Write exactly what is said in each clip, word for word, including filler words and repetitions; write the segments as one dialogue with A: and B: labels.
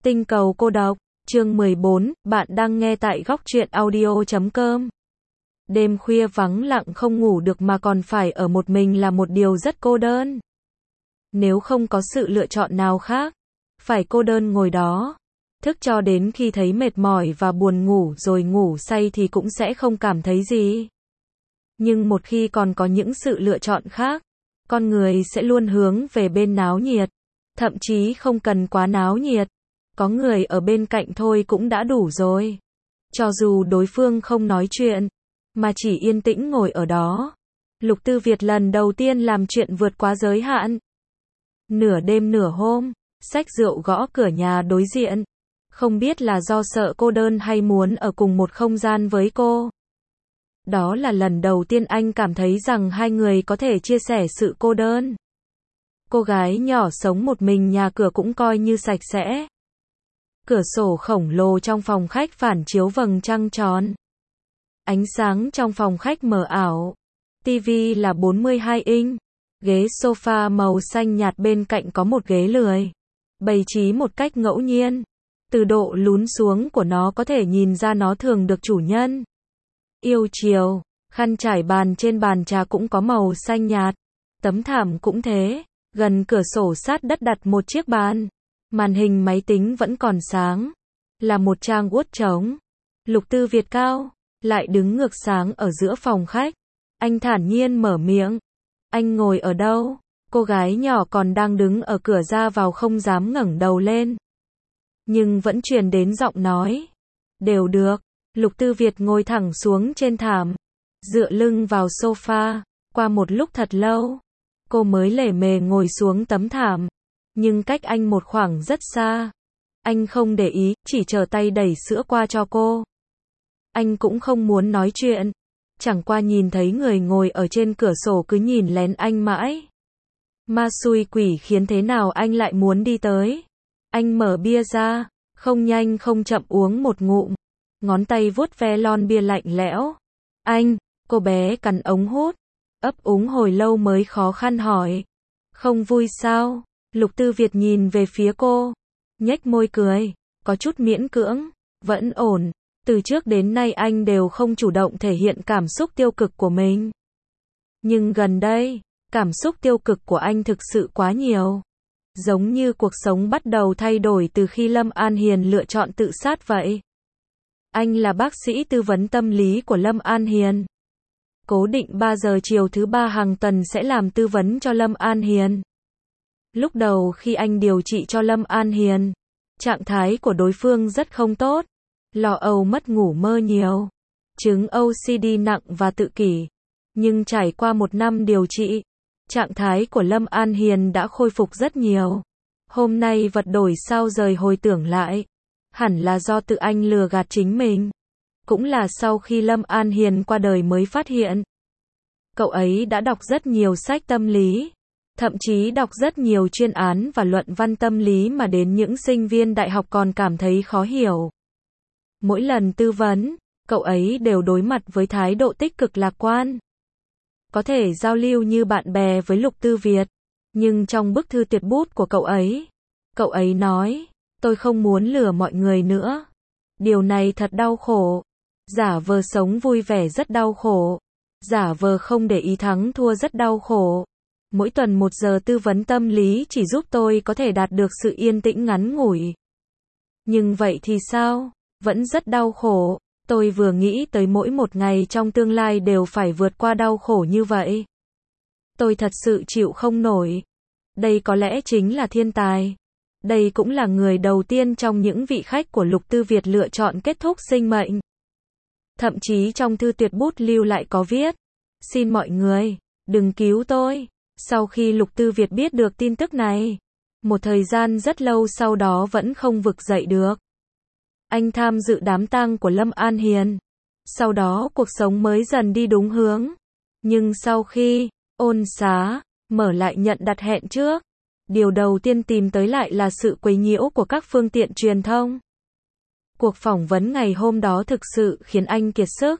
A: Tinh cầu cô độc, chương mười bốn, bạn đang nghe tại góc truyện audio chấm com. Đêm khuya vắng lặng không ngủ được mà còn phải ở một mình là một điều rất cô đơn. Nếu không có sự lựa chọn nào khác, phải cô đơn ngồi đó, thức cho đến khi thấy mệt mỏi và buồn ngủ rồi ngủ say thì cũng sẽ không cảm thấy gì. Nhưng một khi còn có những sự lựa chọn khác, con người sẽ luôn hướng về bên náo nhiệt, thậm chí không cần quá náo nhiệt. Có người ở bên cạnh thôi cũng đã đủ rồi. Cho dù đối phương không nói chuyện, mà chỉ yên tĩnh ngồi ở đó. Lục Tư Việt lần đầu tiên làm chuyện vượt quá giới hạn. Nửa đêm nửa hôm, xách rượu gõ cửa nhà đối diện. Không biết là do sợ cô đơn hay muốn ở cùng một không gian với cô. Đó là lần đầu tiên anh cảm thấy rằng hai người có thể chia sẻ sự cô đơn. Cô gái nhỏ sống một mình, nhà cửa cũng coi như sạch sẽ. Cửa sổ khổng lồ trong phòng khách phản chiếu vầng trăng tròn. Ánh sáng trong phòng khách mờ ảo. Tivi là bốn mươi hai inch. Ghế sofa màu xanh nhạt bên cạnh có một ghế lười. Bày trí một cách ngẫu nhiên. Từ độ lún xuống của nó có thể nhìn ra nó thường được chủ nhân yêu chiều. Khăn trải bàn trên bàn trà cũng có màu xanh nhạt. Tấm thảm cũng thế. Gần cửa sổ sát đất đặt một chiếc bàn. Màn hình máy tính vẫn còn sáng. Là một trang Word trống. Lục Tư Việt cao, lại đứng ngược sáng ở giữa phòng khách. Anh thản nhiên mở miệng. Anh ngồi ở đâu? Cô gái nhỏ còn đang đứng ở cửa ra vào không dám ngẩng đầu lên. Nhưng vẫn truyền đến giọng nói. Đều được. Lục Tư Việt ngồi thẳng xuống trên thảm. Dựa lưng vào sofa. Qua một lúc thật lâu, cô mới lề mề ngồi xuống tấm thảm. Nhưng cách anh một khoảng rất xa. Anh không để ý, chỉ trở tay đẩy sữa qua cho cô. Anh cũng không muốn nói chuyện. Chẳng qua nhìn thấy người ngồi ở trên cửa sổ cứ nhìn lén anh mãi. Ma xui quỷ khiến thế nào anh lại muốn đi tới. Anh mở bia ra, không nhanh không chậm uống một ngụm. Ngón tay vuốt ve lon bia lạnh lẽo. Anh, cô bé cắn ống hút. Ấp úng hồi lâu mới khó khăn hỏi. Không vui sao? Lục Tư Việt nhìn về phía cô, nhếch môi cười, có chút miễn cưỡng, vẫn ổn. Từ trước đến nay anh đều không chủ động thể hiện cảm xúc tiêu cực của mình. Nhưng gần đây, cảm xúc tiêu cực của anh thực sự quá nhiều. Giống như cuộc sống bắt đầu thay đổi từ khi Lâm An Hiền lựa chọn tự sát vậy. Anh là bác sĩ tư vấn tâm lý của Lâm An Hiền. Cố định ba giờ chiều thứ ba hàng tuần sẽ làm tư vấn cho Lâm An Hiền. Lúc đầu khi anh điều trị cho Lâm An Hiền, trạng thái của đối phương rất không tốt, lo âu mất ngủ mơ nhiều, chứng ô xê đê nặng và tự kỷ. Nhưng trải qua một năm điều trị, trạng thái của Lâm An Hiền đã khôi phục rất nhiều. Hôm nay vật đổi sao rời hồi tưởng lại, hẳn là do tự anh lừa gạt chính mình. Cũng là sau khi Lâm An Hiền qua đời mới phát hiện. Cậu ấy đã đọc rất nhiều sách tâm lý. Thậm chí đọc rất nhiều chuyên án và luận văn tâm lý mà đến những sinh viên đại học còn cảm thấy khó hiểu. Mỗi lần tư vấn, cậu ấy đều đối mặt với thái độ tích cực lạc quan. Có thể giao lưu như bạn bè với Lục Tư Việt. Nhưng trong bức thư tuyệt bút của cậu ấy, cậu ấy nói, tôi không muốn lừa mọi người nữa. Điều này thật đau khổ. Giả vờ sống vui vẻ rất đau khổ. Giả vờ không để ý thắng thua rất đau khổ. Mỗi tuần một giờ tư vấn tâm lý chỉ giúp tôi có thể đạt được sự yên tĩnh ngắn ngủi. Nhưng vậy thì sao? Vẫn rất đau khổ. Tôi vừa nghĩ tới mỗi một ngày trong tương lai đều phải vượt qua đau khổ như vậy. Tôi thật sự chịu không nổi. Đây có lẽ chính là thiên tài. Đây cũng là người đầu tiên trong những vị khách của Lục Tư Việt lựa chọn kết thúc sinh mệnh. Thậm chí trong thư tuyệt bút lưu lại có viết. Xin mọi người, đừng cứu tôi. Sau khi Lục Tư Việt biết được tin tức này, một thời gian rất lâu sau đó vẫn không vực dậy được. Anh tham dự đám tang của Lâm An Hiền. Sau đó cuộc sống mới dần đi đúng hướng. Nhưng sau khi ôn xá, mở lại nhận đặt hẹn trước, điều đầu tiên tìm tới lại là sự quấy nhiễu của các phương tiện truyền thông. Cuộc phỏng vấn ngày hôm đó thực sự khiến anh kiệt sức.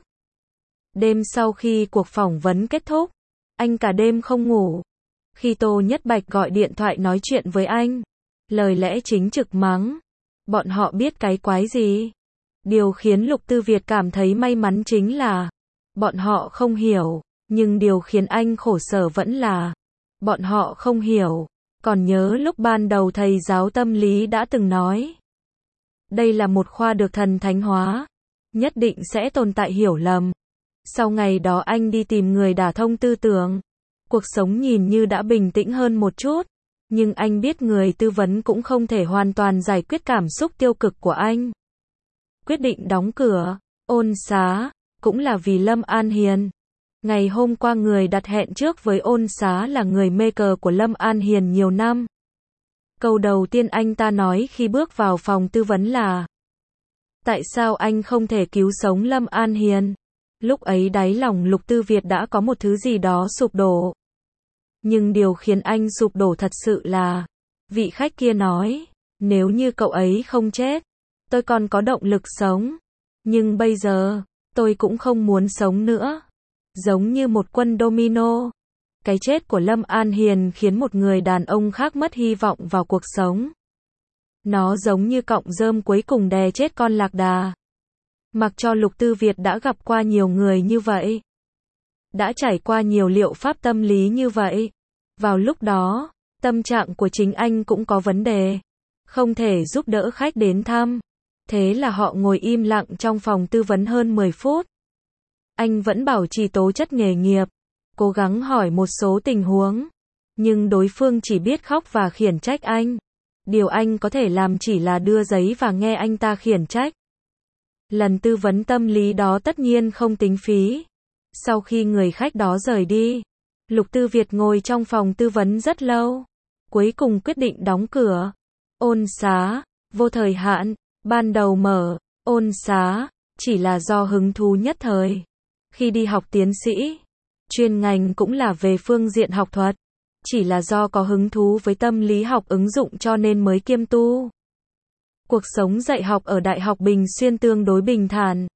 A: Đêm sau khi cuộc phỏng vấn kết thúc, anh cả đêm không ngủ. Khi Tô Nhất Bạch gọi điện thoại nói chuyện với anh, lời lẽ chính trực mắng. Bọn họ biết cái quái gì? Điều khiến Lục Tư Việt cảm thấy may mắn chính là bọn họ không hiểu, nhưng điều khiến anh khổ sở vẫn là bọn họ không hiểu. Còn nhớ lúc ban đầu thầy giáo tâm lý đã từng nói, đây là một khoa được thần thánh hóa, nhất định sẽ tồn tại hiểu lầm. Sau ngày đó anh đi tìm người đả thông tư tưởng. Cuộc sống nhìn như đã bình tĩnh hơn một chút, nhưng anh biết người tư vấn cũng không thể hoàn toàn giải quyết cảm xúc tiêu cực của anh. Quyết định đóng cửa, ôn xá, cũng là vì Lâm An Hiền. Ngày hôm qua người đặt hẹn trước với ôn xá là người mê cờ của Lâm An Hiền nhiều năm. Câu đầu tiên anh ta nói khi bước vào phòng tư vấn là: tại sao anh không thể cứu sống Lâm An Hiền? Lúc ấy đáy lòng Lục Tư Việt đã có một thứ gì đó sụp đổ. Nhưng điều khiến anh sụp đổ thật sự là, vị khách kia nói, nếu như cậu ấy không chết, tôi còn có động lực sống. Nhưng bây giờ, tôi cũng không muốn sống nữa. Giống như một quân domino. Cái chết của Lâm An Hiền khiến một người đàn ông khác mất hy vọng vào cuộc sống. Nó giống như cọng rơm cuối cùng đè chết con lạc đà. Mặc cho Lục Tư Việt đã gặp qua nhiều người như vậy, đã trải qua nhiều liệu pháp tâm lý như vậy. Vào lúc đó, tâm trạng của chính anh cũng có vấn đề, không thể giúp đỡ khách đến thăm. Thế là họ ngồi im lặng trong phòng tư vấn hơn mười phút. Anh vẫn bảo trì tố chất nghề nghiệp, cố gắng hỏi một số tình huống, nhưng đối phương chỉ biết khóc và khiển trách anh. Điều anh có thể làm chỉ là đưa giấy và nghe anh ta khiển trách. Lần tư vấn tâm lý đó tất nhiên không tính phí. Sau khi người khách đó rời đi, Lục Tư Việt ngồi trong phòng tư vấn rất lâu. Cuối cùng quyết định đóng cửa. Ôn xá, vô thời hạn, ban đầu mở, ôn xá, chỉ là do hứng thú nhất thời. Khi đi học tiến sĩ, chuyên ngành cũng là về phương diện học thuật. Chỉ là do có hứng thú với tâm lý học ứng dụng cho nên mới kiêm tu. Cuộc sống dạy học ở Đại học Bình Xuyên tương đối bình thản.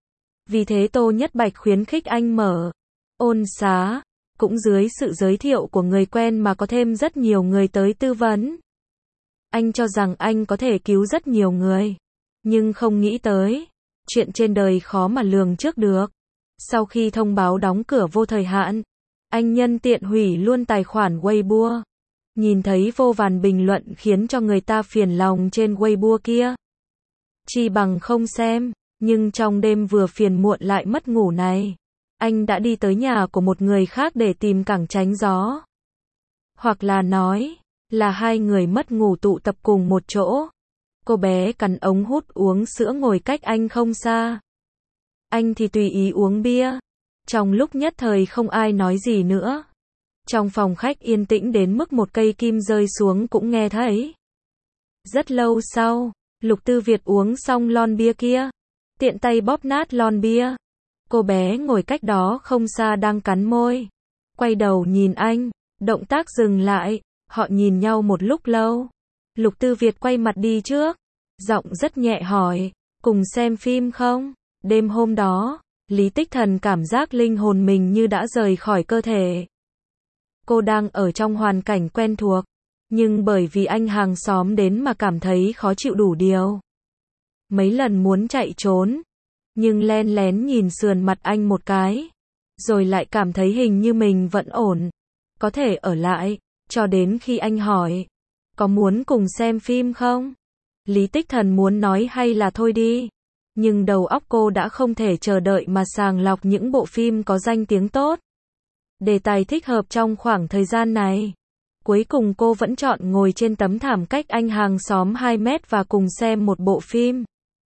A: Vì thế Tô Nhất Bạch khuyến khích anh mở ôn xá, cũng dưới sự giới thiệu của người quen mà có thêm rất nhiều người tới tư vấn. Anh cho rằng anh có thể cứu rất nhiều người, nhưng không nghĩ tới, chuyện trên đời khó mà lường trước được. Sau khi thông báo đóng cửa vô thời hạn, anh nhân tiện hủy luôn tài khoản Weibo. Nhìn thấy vô vàn bình luận khiến cho người ta phiền lòng trên Weibo kia. Chỉ bằng không xem, nhưng trong đêm vừa phiền muộn lại mất ngủ này, anh đã đi tới nhà của một người khác để tìm cảng tránh gió. Hoặc là nói, là hai người mất ngủ tụ tập cùng một chỗ. Cô bé cắn ống hút uống sữa ngồi cách anh không xa. Anh thì tùy ý uống bia. Trong lúc nhất thời không ai nói gì nữa. Trong phòng khách yên tĩnh đến mức một cây kim rơi xuống cũng nghe thấy. Rất lâu sau, Lục Tư Việt uống xong lon bia kia, tiện tay bóp nát lon bia. Cô bé ngồi cách đó không xa đang cắn môi, quay đầu nhìn anh, động tác dừng lại, họ nhìn nhau một lúc lâu. Lục Tư Việt quay mặt đi trước, giọng rất nhẹ hỏi, cùng xem phim không? Đêm hôm đó, Lý Tích Thần cảm giác linh hồn mình như đã rời khỏi cơ thể. Cô đang ở trong hoàn cảnh quen thuộc, nhưng bởi vì anh hàng xóm đến mà cảm thấy khó chịu đủ điều. Mấy lần muốn chạy trốn, nhưng len lén nhìn sườn mặt anh một cái, rồi lại cảm thấy hình như mình vẫn ổn, có thể ở lại, cho đến khi anh hỏi, có muốn cùng xem phim không? Lý Tích Thần muốn nói hay là thôi đi, nhưng đầu óc cô đã không thể chờ đợi mà sàng lọc những bộ phim có danh tiếng tốt. Đề tài thích hợp trong khoảng thời gian này. Cuối cùng cô vẫn chọn ngồi trên tấm thảm cách anh hàng xóm hai mét và cùng xem một bộ phim.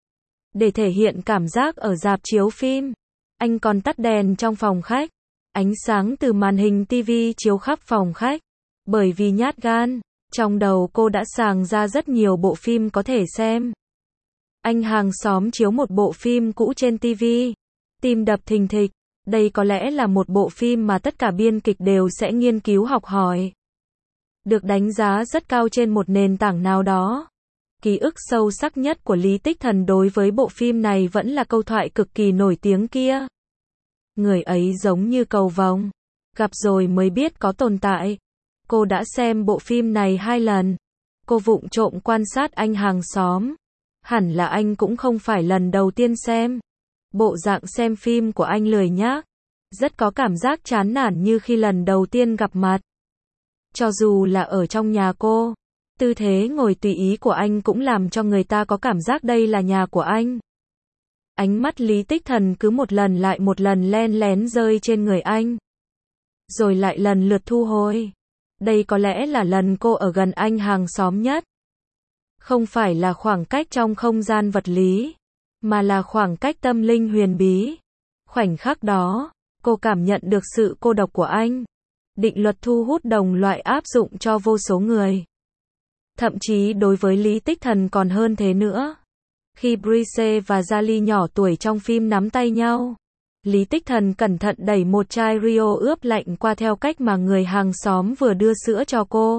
A: Để thể hiện cảm giác ở rạp chiếu phim, anh còn tắt đèn trong phòng khách. Ánh sáng từ màn hình tivi chiếu khắp phòng khách. Bởi vì nhát gan, trong đầu cô đã sàng ra rất nhiều bộ phim có thể xem. Anh hàng xóm chiếu một bộ phim cũ trên tivi. Tim đập thình thịch. Đây có lẽ là một bộ phim mà tất cả biên kịch đều sẽ nghiên cứu học hỏi. Được đánh giá rất cao trên một nền tảng nào đó. Ký ức sâu sắc nhất của Lý Tích Thần đối với bộ phim này vẫn là câu thoại cực kỳ nổi tiếng kia. Người ấy giống như cầu vồng, gặp rồi mới biết có tồn tại. Cô đã xem bộ phim này hai lần. Cô vụng trộm quan sát anh hàng xóm, Hẳn là anh cũng không phải lần đầu tiên xem. Bộ dạng xem phim của anh lười nhác, rất có cảm giác chán nản như khi lần đầu tiên gặp mặt. Cho dù là ở trong nhà cô, tư thế ngồi tùy ý của anh cũng làm cho người ta có cảm giác đây là nhà của anh. Ánh mắt Lý Tích Thần cứ một lần lại một lần len lén rơi trên người anh, rồi lại lần lượt thu hồi. Đây có lẽ là lần cô ở gần anh hàng xóm nhất. Không phải là khoảng cách trong không gian vật lý, mà là khoảng cách tâm linh huyền bí. Khoảnh khắc đó, cô cảm nhận được sự cô độc của anh. Định luật thu hút đồng loại áp dụng cho vô số người. Thậm chí đối với Lý Tích Thần còn hơn thế nữa. Khi Brice và Jali nhỏ tuổi trong phim nắm tay nhau, Lý Tích Thần cẩn thận đẩy một chai Rio ướp lạnh qua theo cách mà người hàng xóm vừa đưa sữa cho cô.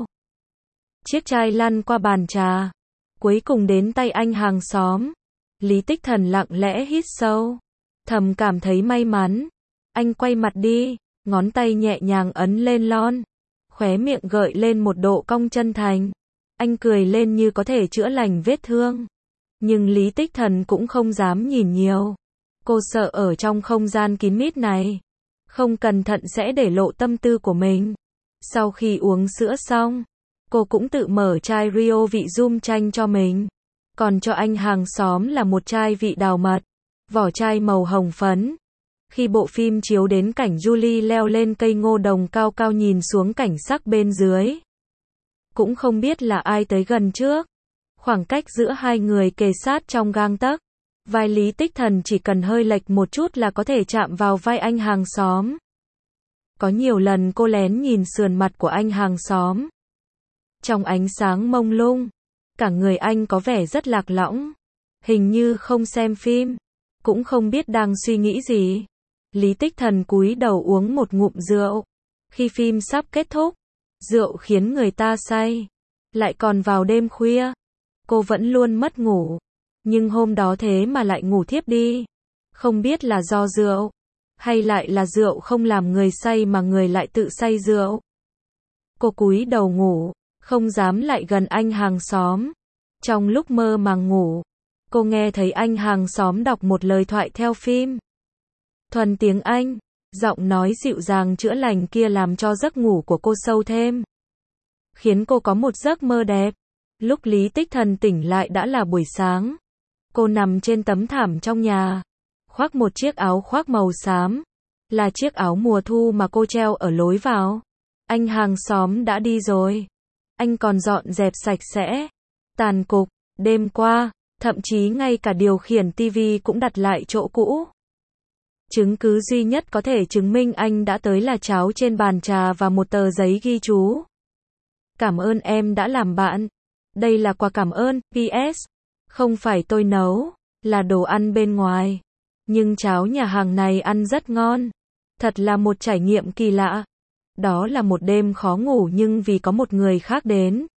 A: Chiếc chai lăn qua bàn trà, cuối cùng đến tay anh hàng xóm. Lý Tích Thần lặng lẽ hít sâu, thầm cảm thấy may mắn. Anh quay mặt đi, ngón tay nhẹ nhàng ấn lên lon, khóe miệng gợi lên một độ cong chân thành. Anh cười lên như có thể chữa lành vết thương. Nhưng Lý Tích Thần cũng không dám nhìn nhiều. Cô sợ ở trong không gian kín mít này, không cẩn thận sẽ để lộ tâm tư của mình. Sau khi uống sữa xong, cô cũng tự mở chai Rio vị rum chanh cho mình. Còn cho anh hàng xóm là một chai vị đào mật, vỏ chai màu hồng phấn. Khi bộ phim chiếu đến cảnh Julie leo lên cây ngô đồng cao cao nhìn xuống cảnh sắc bên dưới, cũng không biết là ai tới gần trước. Khoảng cách giữa hai người kề sát trong gang tấc. Vai Lý Tích Thần chỉ cần hơi lệch một chút là có thể chạm vào vai anh hàng xóm. Có nhiều lần cô lén nhìn sườn mặt của anh hàng xóm. Trong ánh sáng mông lung, cả người anh có vẻ rất lạc lõng, hình như không xem phim, cũng không biết đang suy nghĩ gì. Lý Tích Thần cúi đầu uống một ngụm rượu. Khi phim sắp kết thúc, rượu khiến người ta say, lại còn vào đêm khuya. Cô vẫn luôn mất ngủ, nhưng hôm đó thế mà lại ngủ thiếp đi. Không biết là do rượu, hay lại là rượu không làm người say mà người lại tự say rượu. Cô cúi đầu ngủ, không dám lại gần anh hàng xóm. Trong lúc mơ màng ngủ, cô nghe thấy anh hàng xóm đọc một lời thoại theo phim. Thuần tiếng Anh, giọng nói dịu dàng chữa lành kia làm cho giấc ngủ của cô sâu thêm, khiến cô có một giấc mơ đẹp. Lúc Lý Tích Thần tỉnh lại đã là buổi sáng. Cô nằm trên tấm thảm trong nhà, khoác một chiếc áo khoác màu xám, là chiếc áo mùa thu mà cô treo ở lối vào. Anh hàng xóm đã đi rồi. Anh còn dọn dẹp sạch sẽ, tàn cục. Đêm qua, thậm chí ngay cả điều khiển tivi cũng đặt lại chỗ cũ. Chứng cứ duy nhất có thể chứng minh anh đã tới là cháo trên bàn trà và một tờ giấy ghi chú. Cảm ơn em đã làm bạn. Đây là quà cảm ơn, pê ét. Không phải tôi nấu, là đồ ăn bên ngoài. Nhưng cháo nhà hàng này ăn rất ngon. Thật là một trải nghiệm kỳ lạ. Đó là một đêm khó ngủ nhưng vì có một người khác đến,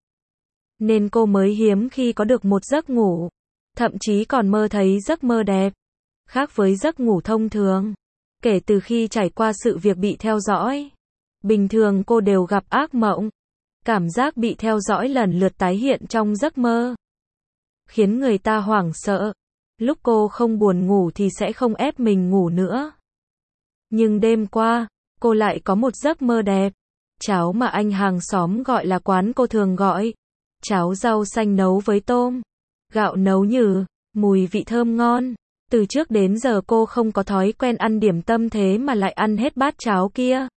A: nên cô mới hiếm khi có được một giấc ngủ. Thậm chí còn mơ thấy giấc mơ đẹp. Khác với giấc ngủ thông thường. Kể từ khi trải qua sự việc bị theo dõi, bình thường cô đều gặp ác mộng. Cảm giác bị theo dõi lần lượt tái hiện trong giấc mơ, khiến người ta hoảng sợ. Lúc cô không buồn ngủ thì sẽ không ép mình ngủ nữa. Nhưng đêm qua, cô lại có một giấc mơ đẹp. Cháo mà anh hàng xóm gọi là quán cô thường gọi. Cháo rau xanh nấu với tôm, gạo nấu nhừ, mùi vị thơm ngon. Từ trước đến giờ cô không có thói quen ăn điểm tâm thế mà lại ăn hết bát cháo kia.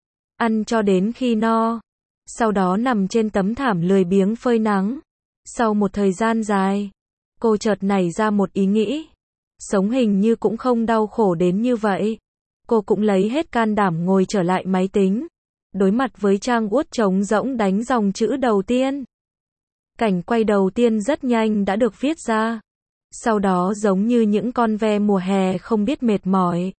A: Ăn cho đến khi no. Sau đó nằm trên tấm thảm lười biếng phơi nắng. Sau một thời gian dài, cô chợt nảy ra một ý nghĩ. Sống hình như cũng không đau khổ đến như vậy. Cô cũng lấy hết can đảm ngồi trở lại máy tính, đối mặt với trang Word trống rỗng đánh dòng chữ đầu tiên. Cảnh quay đầu tiên rất nhanh đã được viết ra. Sau đó giống như những con ve mùa hè không biết mệt mỏi,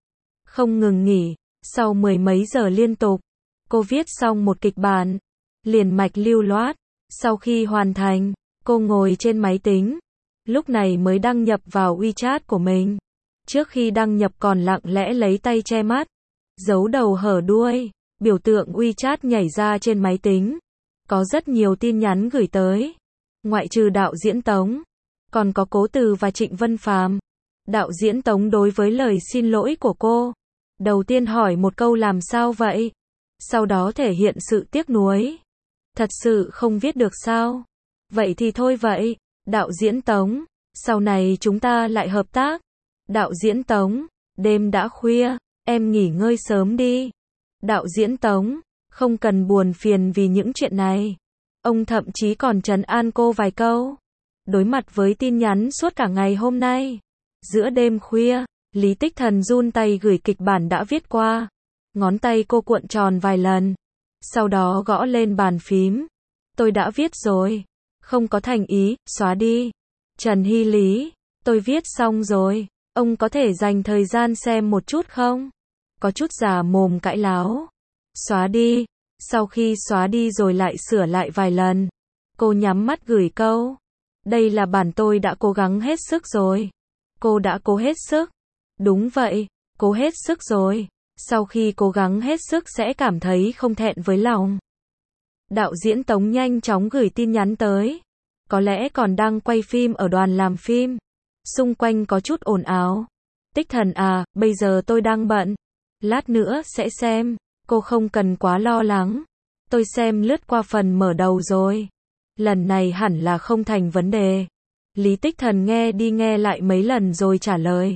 A: không ngừng nghỉ, sau mười mấy giờ liên tục, cô viết xong một kịch bản, liền mạch lưu loát. Sau khi hoàn thành, cô ngồi trên máy tính, lúc này mới đăng nhập vào WeChat của mình. Trước khi đăng nhập còn lặng lẽ lấy tay che mắt, giấu đầu hở đuôi, biểu tượng WeChat nhảy ra trên máy tính. Có rất nhiều tin nhắn gửi tới, ngoại trừ đạo diễn Tống. Còn có Cố Từ và Trịnh Vân Phàm. Đạo diễn Tống đối với lời xin lỗi của cô, đầu tiên hỏi một câu làm sao vậy? Sau đó thể hiện sự tiếc nuối. Thật sự không viết được sao? Vậy thì thôi vậy. Đạo diễn Tống, sau này chúng ta lại hợp tác. Đạo diễn Tống, đêm đã khuya, em nghỉ ngơi sớm đi. Đạo diễn Tống, không cần buồn phiền vì những chuyện này. Ông thậm chí còn trấn an cô vài câu. Đối mặt với tin nhắn suốt cả ngày hôm nay, giữa đêm khuya, Lý Tích Thần run tay gửi kịch bản đã viết qua. Ngón tay cô cuộn tròn vài lần, sau đó gõ lên bàn phím. Tôi đã viết rồi. Không có thành ý, xóa đi. Trần Hy Lý, tôi viết xong rồi. Ông có thể dành thời gian xem một chút không? Có chút già mồm cãi láo. Xóa đi. Sau khi xóa đi rồi lại sửa lại vài lần, cô nhắm mắt gửi câu. Đây là bản tôi đã cố gắng hết sức rồi. Cô đã cố hết sức. Đúng vậy, cố hết sức rồi. Sau khi cố gắng hết sức sẽ cảm thấy không thẹn với lòng. Đạo diễn Tống nhanh chóng gửi tin nhắn tới. Có lẽ còn đang quay phim ở đoàn làm phim. Xung quanh có chút ồn ào. Tích Thần à, bây giờ tôi đang bận. Lát nữa sẽ xem. Cô không cần quá lo lắng. Tôi xem lướt qua phần mở đầu rồi. Lần này hẳn là không thành vấn đề. Lý Tích Thần nghe đi nghe lại mấy lần rồi trả lời.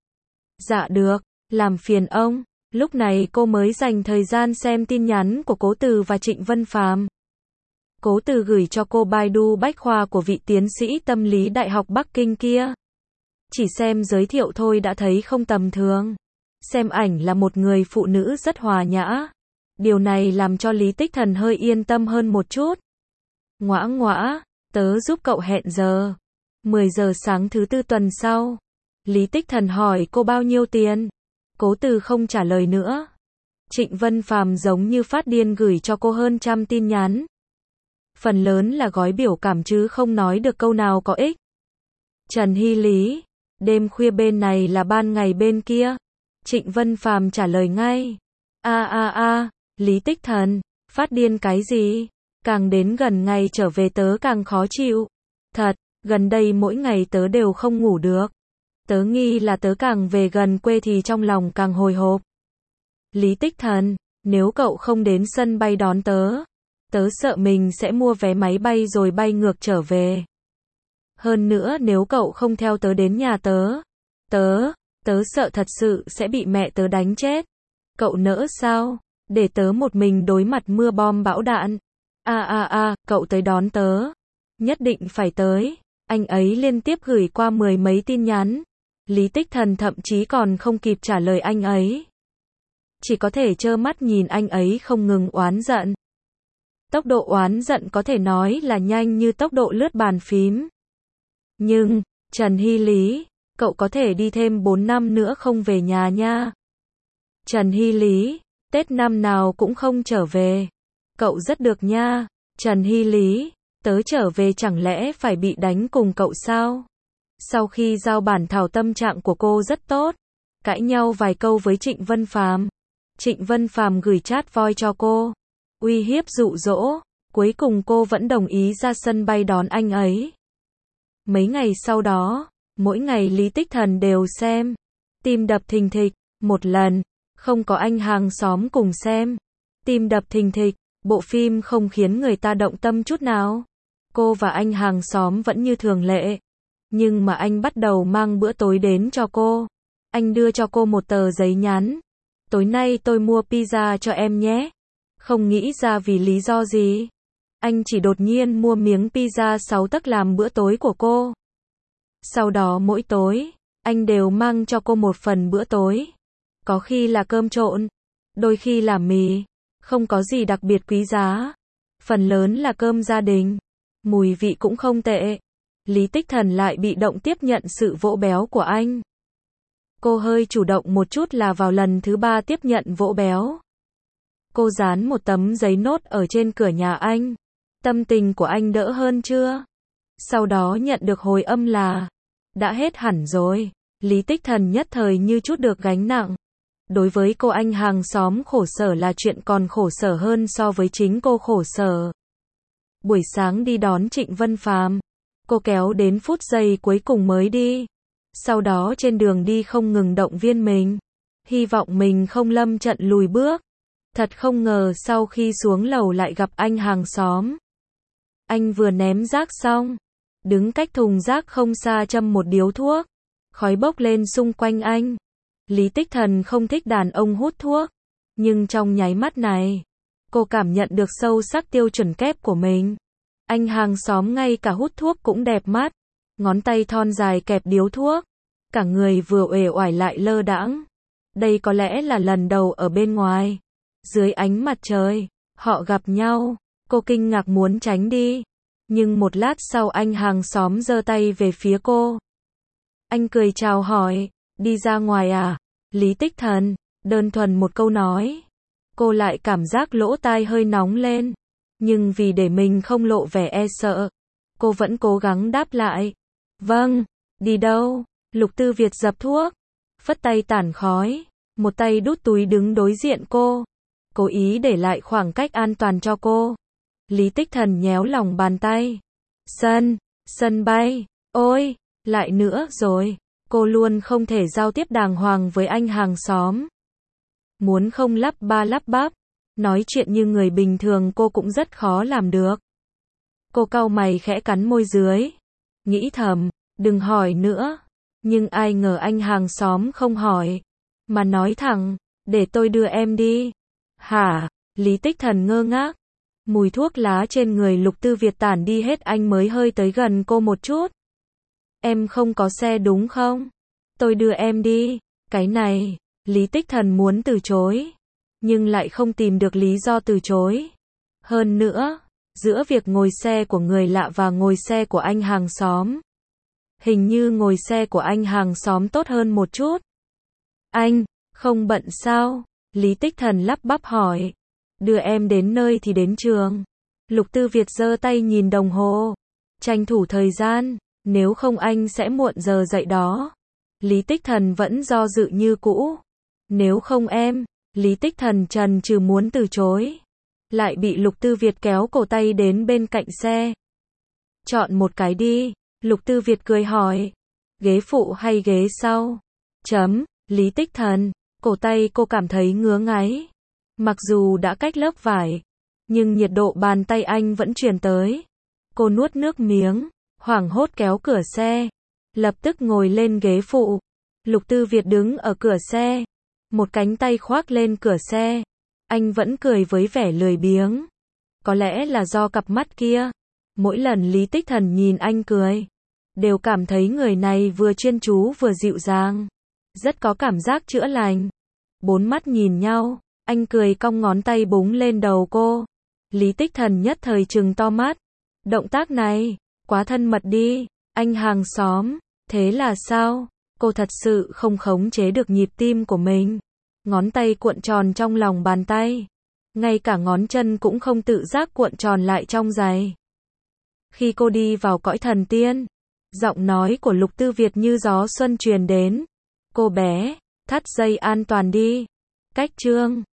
A: Dạ được, làm phiền ông. Lúc này cô mới dành thời gian xem tin nhắn của Cố Từ và Trịnh Vân Phàm. Cố Từ gửi cho cô Baidu bách khoa của vị tiến sĩ tâm lý Đại học Bắc Kinh kia. Chỉ xem giới thiệu thôi đã thấy không tầm thường. Xem ảnh là một người phụ nữ rất hòa nhã. Điều này làm cho Lý Tích Thần hơi yên tâm hơn một chút. Ngoã ngoã, tớ giúp cậu hẹn giờ. mười giờ sáng thứ tư tuần sau. Lý Tích Thần hỏi cô bao nhiêu tiền. Cố Từ không trả lời nữa. Trịnh Vân Phàm giống như phát điên gửi cho cô hơn trăm tin nhắn. Phần lớn là gói biểu cảm chứ không nói được câu nào có ích. Trần Hy Lý, đêm khuya bên này là ban ngày bên kia. Trịnh Vân Phàm trả lời ngay. A a a, Lý Tích Thần, phát điên cái gì? Càng đến gần ngày trở về tớ càng khó chịu. Thật, gần đây mỗi ngày tớ đều không ngủ được. Tớ nghi là tớ càng về gần quê thì trong lòng càng hồi hộp. Lý Tích Thần, nếu cậu không đến sân bay đón tớ, tớ sợ mình sẽ mua vé máy bay rồi bay ngược trở về. Hơn nữa nếu cậu không theo tớ đến nhà tớ, tớ, tớ sợ thật sự sẽ bị mẹ tớ đánh chết. Cậu nỡ sao? Để tớ một mình đối mặt mưa bom bão đạn. A a a, cậu tới đón tớ. Nhất định phải tới. Anh ấy liên tiếp gửi qua mười mấy tin nhắn. Lý Tích Thần thậm chí còn không kịp trả lời anh ấy. Chỉ có thể trơ mắt nhìn anh ấy không ngừng oán giận. Tốc độ oán giận có thể nói là nhanh như tốc độ lướt bàn phím. Nhưng, Trần Hy Lý, cậu có thể đi thêm bốn năm nữa không về nhà nha. Trần Hy Lý, Tết năm nào cũng không trở về. Cậu rất được nha. Trần Hy Lý, tớ trở về chẳng lẽ phải bị đánh cùng cậu sao? Sau khi giao bản thảo tâm trạng của cô rất tốt, cãi nhau vài câu với Trịnh Vân Phàm. Trịnh Vân Phàm gửi chat voice cho cô, uy hiếp dụ dỗ, cuối cùng cô vẫn đồng ý ra sân bay đón anh ấy. Mấy ngày sau đó, mỗi ngày Lý Tích Thần đều xem, tim đập thình thịch, một lần, không có anh hàng xóm cùng xem, tim đập thình thịch, bộ phim không khiến người ta động tâm chút nào. Cô và anh hàng xóm vẫn như thường lệ. Nhưng mà anh bắt đầu mang bữa tối đến cho cô. Anh đưa cho cô một tờ giấy nhắn. Tối nay tôi mua pizza cho em nhé. Không nghĩ ra vì lý do gì. Anh chỉ đột nhiên mua miếng pizza sáu tấc làm bữa tối của cô. Sau đó mỗi tối, anh đều mang cho cô một phần bữa tối. Có khi là cơm trộn, đôi khi là mì. Không có gì đặc biệt quý giá. Phần lớn là cơm gia đình. Mùi vị cũng không tệ. Lý Tích Thần lại bị động tiếp nhận sự vỗ béo của anh. Cô hơi chủ động một chút là vào lần thứ ba tiếp nhận vỗ béo. Cô dán một tấm giấy nốt ở trên cửa nhà anh. Tâm tình của anh đỡ hơn chưa? Sau đó nhận được hồi âm là đã hết hẳn rồi. Lý Tích Thần nhất thời như chút được gánh nặng. Đối với cô anh hàng xóm khổ sở là chuyện còn khổ sở hơn so với chính cô khổ sở. Buổi sáng đi đón Trịnh Vân Phàm, Cô kéo đến phút giây cuối cùng mới đi. Sau đó trên đường đi không ngừng động viên mình. Hy vọng mình không lâm trận lùi bước. Thật không ngờ sau khi xuống lầu lại gặp anh hàng xóm. Anh vừa ném rác xong, đứng cách thùng rác không xa châm một điếu thuốc. Khói bốc lên xung quanh anh. Lý Tích Thần không thích đàn ông hút thuốc. Nhưng trong nháy mắt này, cô cảm nhận được sâu sắc tiêu chuẩn kép của mình. Anh hàng xóm ngay cả hút thuốc cũng đẹp mắt. Ngón tay thon dài kẹp điếu thuốc. Cả người vừa uể oải lại lơ đãng. Đây có lẽ là lần đầu ở bên ngoài. Dưới ánh mặt trời, họ gặp nhau. Cô kinh ngạc muốn tránh đi. Nhưng một lát sau anh hàng xóm giơ tay về phía cô. Anh cười chào hỏi, đi ra ngoài à? Lý Tích Thần, đơn thuần một câu nói. Cô lại cảm giác lỗ tai hơi nóng lên. Nhưng vì để mình không lộ vẻ e sợ, cô vẫn cố gắng đáp lại. Vâng, đi đâu? Lục Tư Việt dập thuốc, phất tay tản khói, một tay đút túi đứng đối diện cô. Cố ý để lại khoảng cách an toàn cho cô. Lý Tích Thần nhéo lòng bàn tay. Sân, sân bay, ôi, lại nữa rồi. Cô luôn không thể giao tiếp đàng hoàng với anh hàng xóm. Muốn không lắp ba lắp bắp, nói chuyện như người bình thường cô cũng rất khó làm được. Cô cau mày khẽ cắn môi dưới. Nghĩ thầm, đừng hỏi nữa. Nhưng ai ngờ anh hàng xóm không hỏi. Mà nói thẳng, để tôi đưa em đi. Hả? Lý Tích Thần ngơ ngác. Mùi thuốc lá trên người Lục Tư Việt tản đi hết anh mới hơi tới gần cô một chút. Em không có xe đúng không? Tôi đưa em đi. Cái này, Lý Tích Thần muốn từ chối. Nhưng lại không tìm được lý do từ chối. Hơn nữa, giữa việc ngồi xe của người lạ và ngồi xe của anh hàng xóm. Hình như ngồi xe của anh hàng xóm tốt hơn một chút. Anh, không bận sao? Lý Tích Thần lắp bắp hỏi. Đưa em đến nơi thì đến trường. Lục Tư Việt giơ tay nhìn đồng hồ. Tranh thủ thời gian, nếu không anh sẽ muộn giờ dậy đó. Lý Tích Thần vẫn do dự như cũ. Nếu không em, Lý Tích Thần trần trừ muốn từ chối. Lại bị Lục Tư Việt kéo cổ tay đến bên cạnh xe. Chọn một cái đi. Lục Tư Việt cười hỏi. Ghế phụ hay ghế sau? Chấm, Lý Tích Thần, cổ tay cô cảm thấy ngứa ngáy. Mặc dù đã cách lớp vải, nhưng nhiệt độ bàn tay anh vẫn truyền tới. Cô nuốt nước miếng, hoảng hốt kéo cửa xe, lập tức ngồi lên ghế phụ. Lục Tư Việt đứng ở cửa xe, một cánh tay khoác lên cửa xe. Anh vẫn cười với vẻ lười biếng. Có lẽ là do cặp mắt kia. Mỗi lần Lý Tích Thần nhìn anh cười, đều cảm thấy người này vừa chuyên chú vừa dịu dàng. Rất có cảm giác chữa lành. Bốn mắt nhìn nhau, anh cười cong ngón tay búng lên đầu cô. Lý Tích Thần nhất thời trừng to mắt. Động tác này, quá thân mật đi, anh hàng xóm. Thế là sao? Cô thật sự không khống chế được nhịp tim của mình. Ngón tay cuộn tròn trong lòng bàn tay. Ngay cả ngón chân cũng không tự giác cuộn tròn lại trong giày. Khi cô đi vào cõi thần tiên, giọng nói của Lục Tư Việt như gió xuân truyền đến. Cô bé, thắt dây an toàn đi. Cách chương